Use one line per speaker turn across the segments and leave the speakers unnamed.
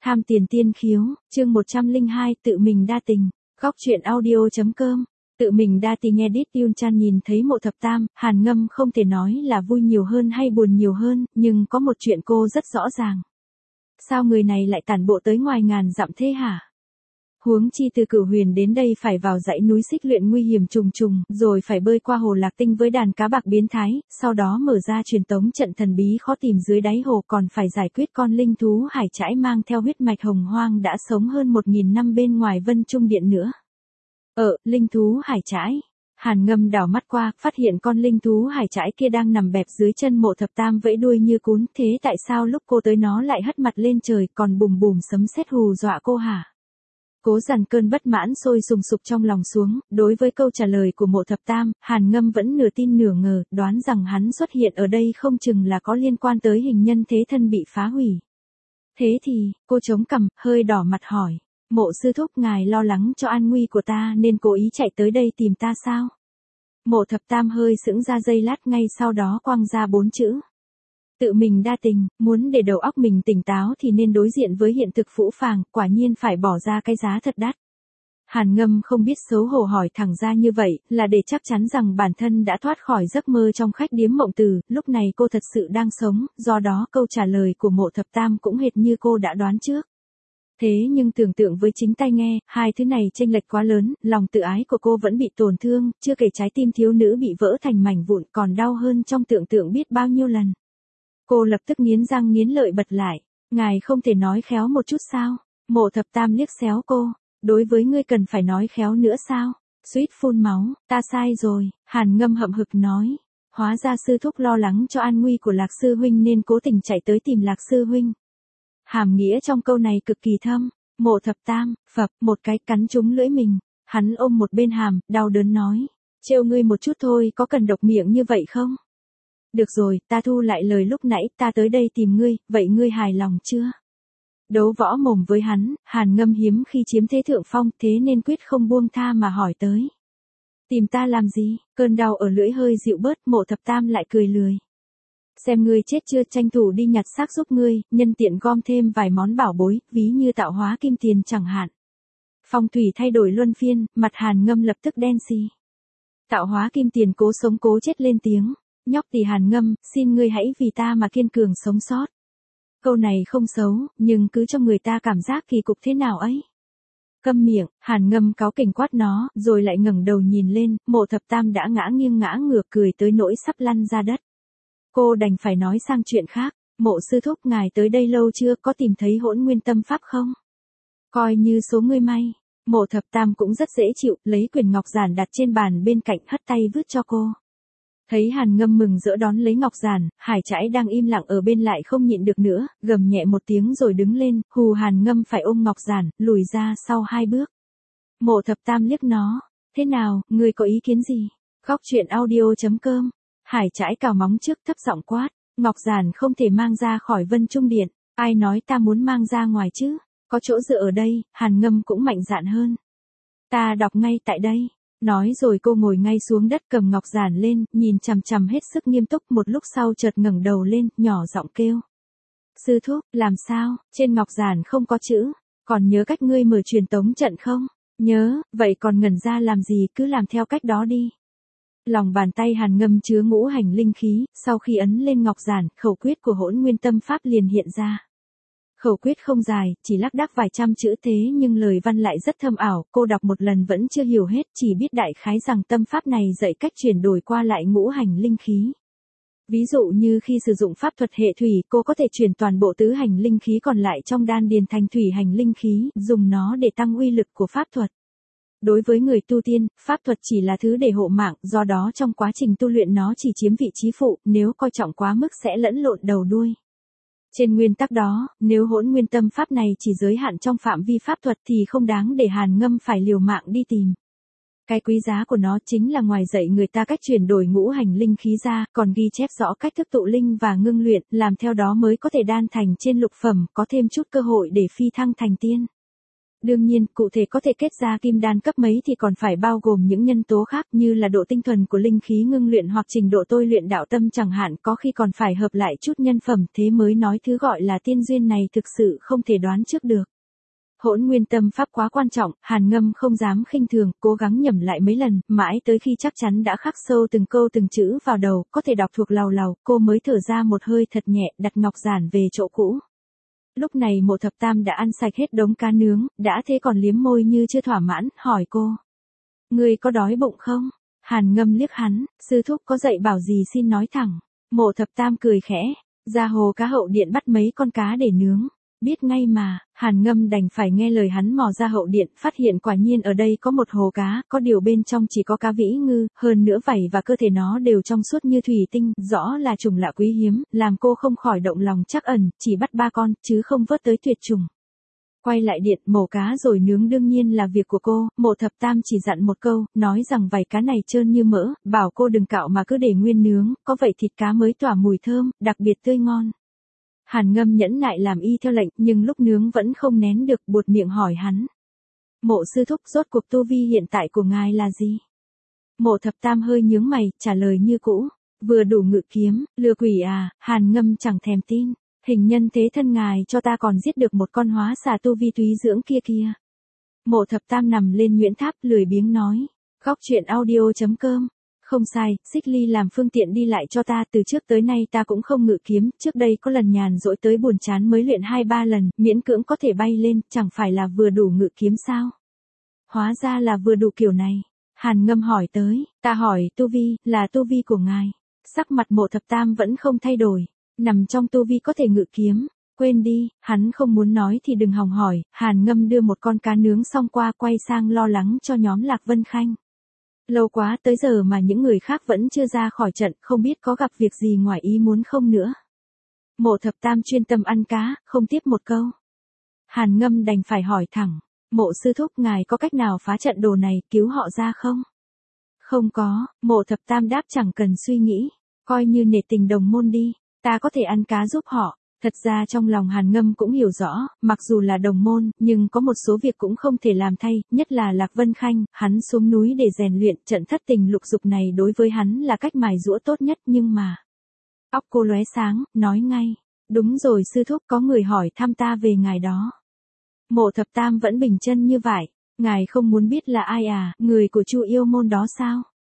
Tham tiền tiên khiếu, chương 102, tự mình đa tình, góc truyện audio.com. Tự mình đa tình edit Yun Chan nhìn thấy Mộ Thập Tam, Hàn Ngâm không thể nói là vui nhiều hơn hay buồn nhiều hơn, nhưng có một chuyện cô rất rõ ràng. Sao người này lại tản bộ tới ngoài ngàn dặm thế hả? Huống chi từ Cửu Huyền đến đây phải vào dãy núi Xích Luyện nguy hiểm trùng trùng, rồi phải bơi qua hồ Lạc Tinh với đàn cá bạc biến thái, sau đó mở ra truyền tống trận thần bí khó tìm dưới đáy hồ, còn phải giải quyết con linh thú hải trãi mang theo huyết mạch hồng hoang đã sống hơn 1000 năm bên ngoài Vân Trung Điện nữa. Linh thú hải trãi. Hàn Ngâm đảo mắt qua, phát hiện con linh thú hải trãi kia đang nằm bẹp dưới chân Mộ Thập Tam vẫy đuôi như cún, thế tại sao lúc cô tới nó lại hất mặt lên trời còn bùm bùm sấm sét hù dọa cô hả? Cố dằn cơn bất mãn sôi sùng sục trong lòng xuống, đối với câu trả lời của Mộ Thập Tam, Hàn Ngâm vẫn nửa tin nửa ngờ, đoán rằng hắn xuất hiện ở đây không chừng là có liên quan tới hình nhân thế thân bị phá hủy. Thế thì, cô chống cằm, hơi đỏ mặt hỏi, Mộ sư thúc ngài lo lắng cho an nguy của ta nên cố ý chạy tới đây tìm ta sao? Mộ Thập Tam hơi sững ra giây lát, ngay sau đó quăng ra 4 chữ. Tự mình đa tình, muốn để đầu óc mình tỉnh táo thì nên đối diện với hiện thực phũ phàng, quả nhiên phải bỏ ra cái giá thật đắt. Hàn Ngâm không biết xấu hổ hỏi thẳng ra như vậy, là để chắc chắn rằng bản thân đã thoát khỏi giấc mơ trong khách điếm mộng từ, lúc này cô thật sự đang sống, do đó câu trả lời của Mộ Thập Tam cũng hệt như cô đã đoán trước. Thế nhưng tưởng tượng với chính tai nghe, hai thứ này chênh lệch quá lớn, lòng tự ái của cô vẫn bị tổn thương, chưa kể trái tim thiếu nữ bị vỡ thành mảnh vụn còn đau hơn trong tưởng tượng biết bao nhiêu lần. Cô lập tức nghiến răng nghiến lợi bật lại, ngài không thể nói khéo một chút sao? Mộ Thập Tam liếc xéo cô, đối với ngươi cần phải nói khéo nữa sao? Suýt phun máu, ta sai rồi, Hàn Ngâm hậm hực nói, hóa ra sư thúc lo lắng cho an nguy của Lạc sư huynh nên cố tình chạy tới tìm Lạc sư huynh. Hàm nghĩa trong câu này cực kỳ thâm. Mộ Thập Tam, phập, một cái cắn trúng lưỡi mình, hắn ôm một bên hàm, đau đớn nói, trêu ngươi một chút thôi có cần độc miệng như vậy không? Được rồi, ta thu lại lời lúc nãy, ta tới đây tìm ngươi, vậy ngươi hài lòng chưa? Đấu võ mồm với hắn, Hàn Ngâm hiếm khi chiếm thế thượng phong, thế nên quyết không buông tha mà hỏi tới. Tìm ta làm gì? Cơn đau ở lưỡi hơi dịu bớt, Mộ Thập Tam lại cười lười. Xem ngươi chết chưa, tranh thủ đi nhặt xác giúp ngươi, nhân tiện gom thêm vài món bảo bối, ví như tạo hóa kim tiền chẳng hạn. Phong thủy thay đổi luân phiên, mặt Hàn Ngâm lập tức đen xì. Tạo hóa kim tiền cố sống cố chết lên tiếng. Nhóc tỳ Hàn Ngâm, xin ngươi hãy vì ta mà kiên cường sống sót. Câu này không xấu, nhưng cứ cho người ta cảm giác kỳ cục thế nào ấy. Câm miệng, Hàn Ngâm cáu kỉnh quát nó, rồi lại ngẩng đầu nhìn lên, Mộ Thập Tam đã ngã nghiêng ngã ngửa cười tới nỗi sắp lăn ra đất. Cô đành phải nói sang chuyện khác, Mộ sư thúc ngài tới đây lâu chưa, có tìm thấy Hỗn Nguyên Tâm Pháp không? Coi như số ngươi may. Mộ Thập Tam cũng rất dễ chịu, lấy quyển ngọc giản đặt trên bàn bên cạnh hất tay vứt cho cô. Thấy Hàn Ngâm mừng rỡ đón lấy ngọc giản, hải trãi đang im lặng ở bên lại không nhịn được nữa, gầm nhẹ một tiếng rồi đứng lên, hù Hàn Ngâm phải ôm ngọc giản, lùi ra sau 2 bước. Mộ Thập Tam liếc nó, thế nào, ngươi có ý kiến gì? Góc truyện audio.com. Hải trãi cào móng trước thấp giọng quát, ngọc giản không thể mang ra khỏi Vân Trung Điện, ai nói ta muốn mang ra ngoài chứ? Có chỗ dựa ở đây, Hàn Ngâm cũng mạnh dạn hơn. Ta đọc ngay tại đây. Nói rồi cô ngồi ngay xuống đất cầm ngọc giản lên, nhìn chằm chằm hết sức nghiêm túc, một lúc sau chợt ngẩng đầu lên, nhỏ giọng kêu. Sư thúc, làm sao, trên ngọc giản không có chữ, còn nhớ cách ngươi mở truyền tống trận không? Nhớ, vậy còn ngẩn ra làm gì, cứ làm theo cách đó đi. Lòng bàn tay Hàn Ngâm chứa ngũ hành linh khí, sau khi ấn lên ngọc giản, khẩu quyết của Hỗn Nguyên Tâm Pháp liền hiện ra. Khẩu quyết không dài, chỉ lác đác vài trăm chữ thế nhưng lời văn lại rất thâm ảo, cô đọc một lần vẫn chưa hiểu hết, chỉ biết đại khái rằng tâm pháp này dạy cách chuyển đổi qua lại ngũ hành linh khí. Ví dụ như khi sử dụng pháp thuật hệ thủy, cô có thể chuyển toàn bộ tứ hành linh khí còn lại trong đan điền thành thủy hành linh khí, dùng nó để tăng uy lực của pháp thuật. Đối với người tu tiên, pháp thuật chỉ là thứ để hộ mạng, do đó trong quá trình tu luyện nó chỉ chiếm vị trí phụ, nếu coi trọng quá mức sẽ lẫn lộn đầu đuôi. Trên nguyên tắc đó, nếu Hỗn Nguyên Tâm Pháp này chỉ giới hạn trong phạm vi pháp thuật thì không đáng để Hàn Ngâm phải liều mạng đi tìm. Cái quý giá của nó chính là ngoài dạy người ta cách chuyển đổi ngũ hành linh khí ra, còn ghi chép rõ cách thức tụ linh và ngưng luyện, làm theo đó mới có thể đan thành trên lục phẩm, có thêm chút cơ hội để phi thăng thành tiên. Đương nhiên, cụ thể có thể kết ra kim đan cấp mấy thì còn phải bao gồm những nhân tố khác như là độ tinh thuần của linh khí ngưng luyện hoặc trình độ tôi luyện đạo tâm chẳng hạn, có khi còn phải hợp lại chút nhân phẩm, thế mới nói thứ gọi là tiên duyên này thực sự không thể đoán trước được. Hỗn nguyên tâm pháp quá quan trọng, Hàn Ngâm không dám khinh thường, cố gắng nhẩm lại mấy lần, mãi tới khi chắc chắn đã khắc sâu từng câu từng chữ vào đầu, có thể đọc thuộc lầu lầu, cô mới thở ra một hơi thật nhẹ, đặt ngọc giản về chỗ cũ. Lúc này Mộ Thập Tam đã ăn sạch hết đống cá nướng, đã thế còn liếm môi như chưa thỏa mãn, hỏi cô. Ngươi có đói bụng không? Hàn Ngâm liếc hắn, sư thúc có dạy bảo gì xin nói thẳng. Mộ Thập Tam cười khẽ, ra hồ cá hậu điện bắt mấy con cá để nướng. Biết ngay mà, Hàn Ngâm đành phải nghe lời hắn mò ra hậu điện, phát hiện quả nhiên ở đây có một hồ cá, có điều bên trong chỉ có cá vĩ ngư, hơn nữa vảy và cơ thể nó đều trong suốt như thủy tinh, rõ là trùng lạ quý hiếm, làm cô không khỏi động lòng trắc ẩn, chỉ bắt 3 con, chứ không vớt tới tuyệt chủng. Quay lại điện, mổ cá rồi nướng đương nhiên là việc của cô, Mộ Thập Tam chỉ dặn một câu, nói rằng vảy cá này trơn như mỡ, bảo cô đừng cạo mà cứ để nguyên nướng, có vậy thịt cá mới tỏa mùi thơm, đặc biệt tươi ngon. Hàn Ngâm nhẫn nại làm y theo lệnh, nhưng lúc nướng vẫn không nén được, buột miệng hỏi hắn. Mộ sư thúc, rốt cuộc tu vi hiện tại của ngài là gì? Mộ Thập Tam hơi nhướng mày, trả lời như cũ. Vừa đủ ngự kiếm, lừa quỷ à? Hàn Ngâm chẳng thèm tin. Hình nhân thế thân ngài cho ta còn giết được một con hóa xà tu vi túy dưỡng kia. Mộ Thập Tam nằm lên Nguyễn Tháp lười biếng nói. Góc truyện audio.com. Không sai, xích ly làm phương tiện đi lại cho ta, từ trước tới nay ta cũng không ngự kiếm, trước đây có lần nhàn rỗi tới buồn chán mới luyện 2-3 lần, miễn cưỡng có thể bay lên, chẳng phải là vừa đủ ngự kiếm sao? Hóa ra là vừa đủ kiểu này. Hàn Ngâm hỏi tới, ta hỏi, tu vi, là tu vi của ngài. Sắc mặt Mộ Thập Tam vẫn không thay đổi, nằm trong tu vi có thể ngự kiếm. Quên đi, hắn không muốn nói thì đừng hòng hỏi, Hàn Ngâm đưa một con cá nướng xong qua quay sang lo lắng cho nhóm Lạc Vân Khanh. Lâu quá tới giờ mà những người khác vẫn chưa ra khỏi trận, không biết có gặp việc gì ngoài ý muốn không nữa. Mộ Thập Tam chuyên tâm ăn cá, không tiếp một câu. Hàn Ngâm đành phải hỏi thẳng, Mộ sư thúc ngài có cách nào phá trận đồ này, cứu họ ra không? Không có, Mộ Thập Tam đáp chẳng cần suy nghĩ, coi như nể tình đồng môn đi, ta có thể ăn cá giúp họ. Thật ra trong lòng Hàn Ngâm cũng hiểu rõ, mặc dù là đồng môn, nhưng có một số việc cũng không thể làm thay, nhất là Lạc Vân Khanh, hắn xuống núi để rèn luyện, trận thất tình lục dục này đối với hắn là cách mài giũa tốt nhất, nhưng mà. Óc cô lóe sáng, nói ngay, đúng rồi sư thúc, có người hỏi thăm ta về ngài đó. Mộ Thập Tam vẫn bình chân như vậy, ngài không muốn biết là ai à, người của Chu Yêu Môn đó sao?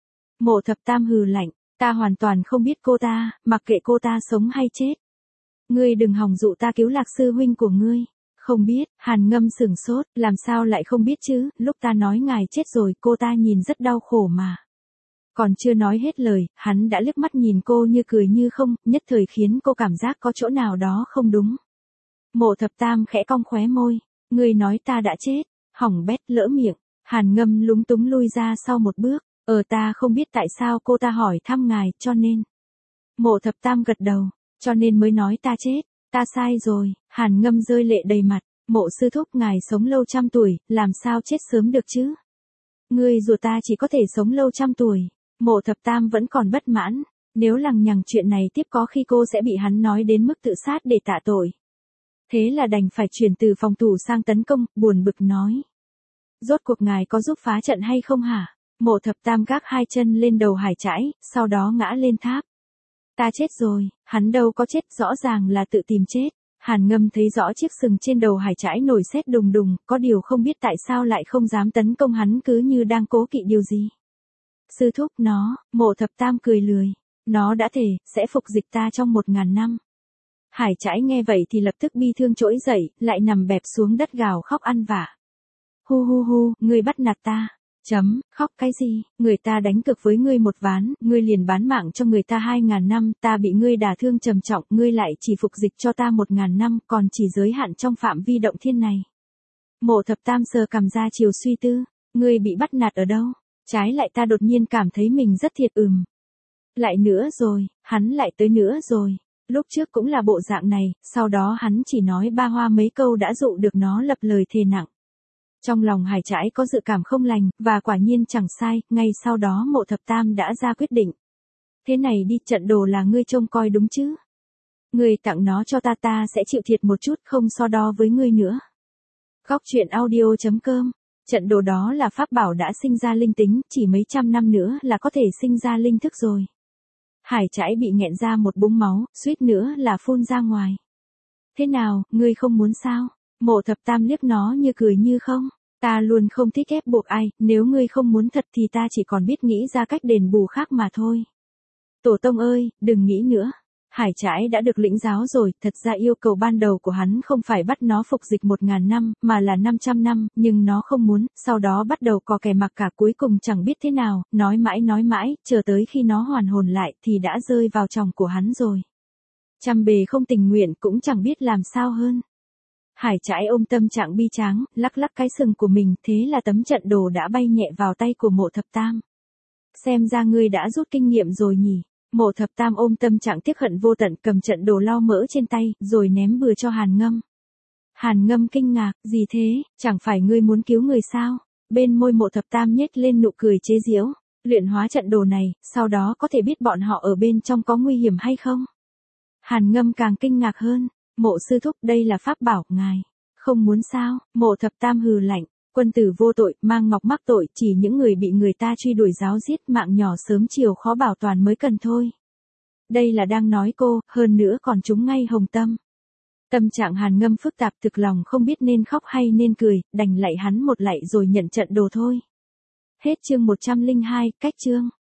Mộ Thập Tam hừ lạnh, ta hoàn toàn không biết cô ta, mặc kệ cô ta sống hay chết. Ngươi đừng hòng dụ ta cứu Lạc sư huynh của ngươi. Không biết, Hàn Ngâm sửng sốt, làm sao lại không biết chứ, lúc ta nói ngài chết rồi, cô ta nhìn rất đau khổ mà. Còn chưa nói hết lời, hắn đã liếc mắt nhìn cô như cười như không, nhất thời khiến cô cảm giác có chỗ nào đó không đúng. Mộ Thập Tam khẽ cong khóe môi, ngươi nói ta đã chết, hỏng bét lỡ miệng, Hàn Ngâm lúng túng lui ra sau một bước, ta không biết tại sao cô ta hỏi thăm ngài, cho nên. Mộ Thập Tam gật đầu. Cho nên mới nói ta chết, ta sai rồi, Hàn Ngâm rơi lệ đầy mặt, Mộ sư thúc ngài sống lâu 100 tuổi, làm sao chết sớm được chứ? Ngươi rùa ta chỉ có thể sống lâu 100 tuổi, Mộ Thập Tam vẫn còn bất mãn, nếu lằng nhằng chuyện này tiếp có khi cô sẽ bị hắn nói đến mức tự sát để tạ tội. Thế là đành phải chuyển từ phòng thủ sang tấn công, buồn bực nói. Rốt cuộc ngài có giúp phá trận hay không hả? Mộ Thập Tam gác 2 chân lên đầu Hải Trãi, sau đó ngã lên tháp. Ta chết rồi, hắn đâu có chết, rõ ràng là tự tìm chết. Hàn Ngâm thấy rõ chiếc sừng trên đầu Hải Trãi nổi sét đùng đùng, có điều không biết tại sao lại không dám tấn công hắn, cứ như đang cố kỵ điều gì. Sư thúc nó, Mộ Thập Tam cười lười. Nó đã thề, sẽ phục dịch ta trong 1000 năm. Hải Trãi nghe vậy thì lập tức bi thương trỗi dậy, lại nằm bẹp xuống đất gào khóc ăn vạ. Hu hu hu, ngươi bắt nạt ta. Khóc cái gì, người ta đánh cược với ngươi 1 ván, ngươi liền bán mạng cho người ta 2000 năm, ta bị ngươi đả thương trầm trọng, ngươi lại chỉ phục dịch cho ta 1000 năm, còn chỉ giới hạn trong phạm vi động thiên này. Mộ Thập Tam sờ cằm ra chiều suy tư, ngươi bị bắt nạt ở đâu? Trái lại ta đột nhiên cảm thấy mình rất thiệt Lại nữa rồi, hắn lại tới nữa rồi. Lúc trước cũng là bộ dạng này, sau đó hắn chỉ nói ba hoa mấy câu đã dụ được nó lập lời thề nặng. Trong lòng Hải Trãi có dự cảm không lành, và quả nhiên chẳng sai, ngay sau đó Mộ Thập Tam đã ra quyết định. Thế này đi, trận đồ là ngươi trông coi đúng chứ? Ngươi tặng nó cho ta, ta sẽ chịu thiệt một chút, không so đo với ngươi nữa. Góc truyện audio.com. Trận đồ đó là pháp bảo đã sinh ra linh tính, chỉ mấy trăm năm nữa là có thể sinh ra linh thức rồi. Hải Trãi bị nghẹn ra một búng máu, suýt nữa là phun ra ngoài. Thế nào, ngươi không muốn sao? Mộ Thập Tam liếc nó như cười như không. Ta luôn không thích ép buộc ai, nếu ngươi không muốn thật thì ta chỉ còn biết nghĩ ra cách đền bù khác mà thôi. Tổ tông ơi, đừng nghĩ nữa. Hải Trãi đã được lĩnh giáo rồi, thật ra yêu cầu ban đầu của hắn không phải bắt nó phục dịch 1000 năm, mà là 500 năm, nhưng nó không muốn, sau đó bắt đầu cò kè mặc cả, cuối cùng chẳng biết thế nào, nói mãi, chờ tới khi nó hoàn hồn lại thì đã rơi vào chòng của hắn rồi. Trăm bề không tình nguyện cũng chẳng biết làm sao hơn. Hải Trãi ôm tâm trạng bi tráng, lắc lắc cái sừng của mình, thế là tấm trận đồ đã bay nhẹ vào tay của Mộ Thập Tam. Xem ra ngươi đã rút kinh nghiệm rồi nhỉ. Mộ Thập Tam ôm tâm trạng tiếc hận vô tận, cầm trận đồ lau mỡ trên tay, rồi ném bừa cho Hàn Ngâm. Hàn Ngâm kinh ngạc, gì thế, chẳng phải ngươi muốn cứu người sao? Bên môi Mộ Thập Tam nhếch lên nụ cười chế giễu, luyện hóa trận đồ này, sau đó có thể biết bọn họ ở bên trong có nguy hiểm hay không? Hàn Ngâm càng kinh ngạc hơn, Mộ sư thúc, đây là pháp bảo, ngài không muốn sao? Mộ Thập Tam hừ lạnh, quân tử vô tội, mang ngọc mắc tội, chỉ những người bị người ta truy đuổi giáo giết, mạng nhỏ sớm chiều khó bảo toàn mới cần thôi. Đây là đang nói cô, hơn nữa còn trúng ngay hồng tâm. Tâm trạng Hàn Ngâm phức tạp, thực lòng không biết nên khóc hay nên cười, đành lạy hắn một lạy rồi nhận trận đồ thôi. Hết chương 102, cách chương.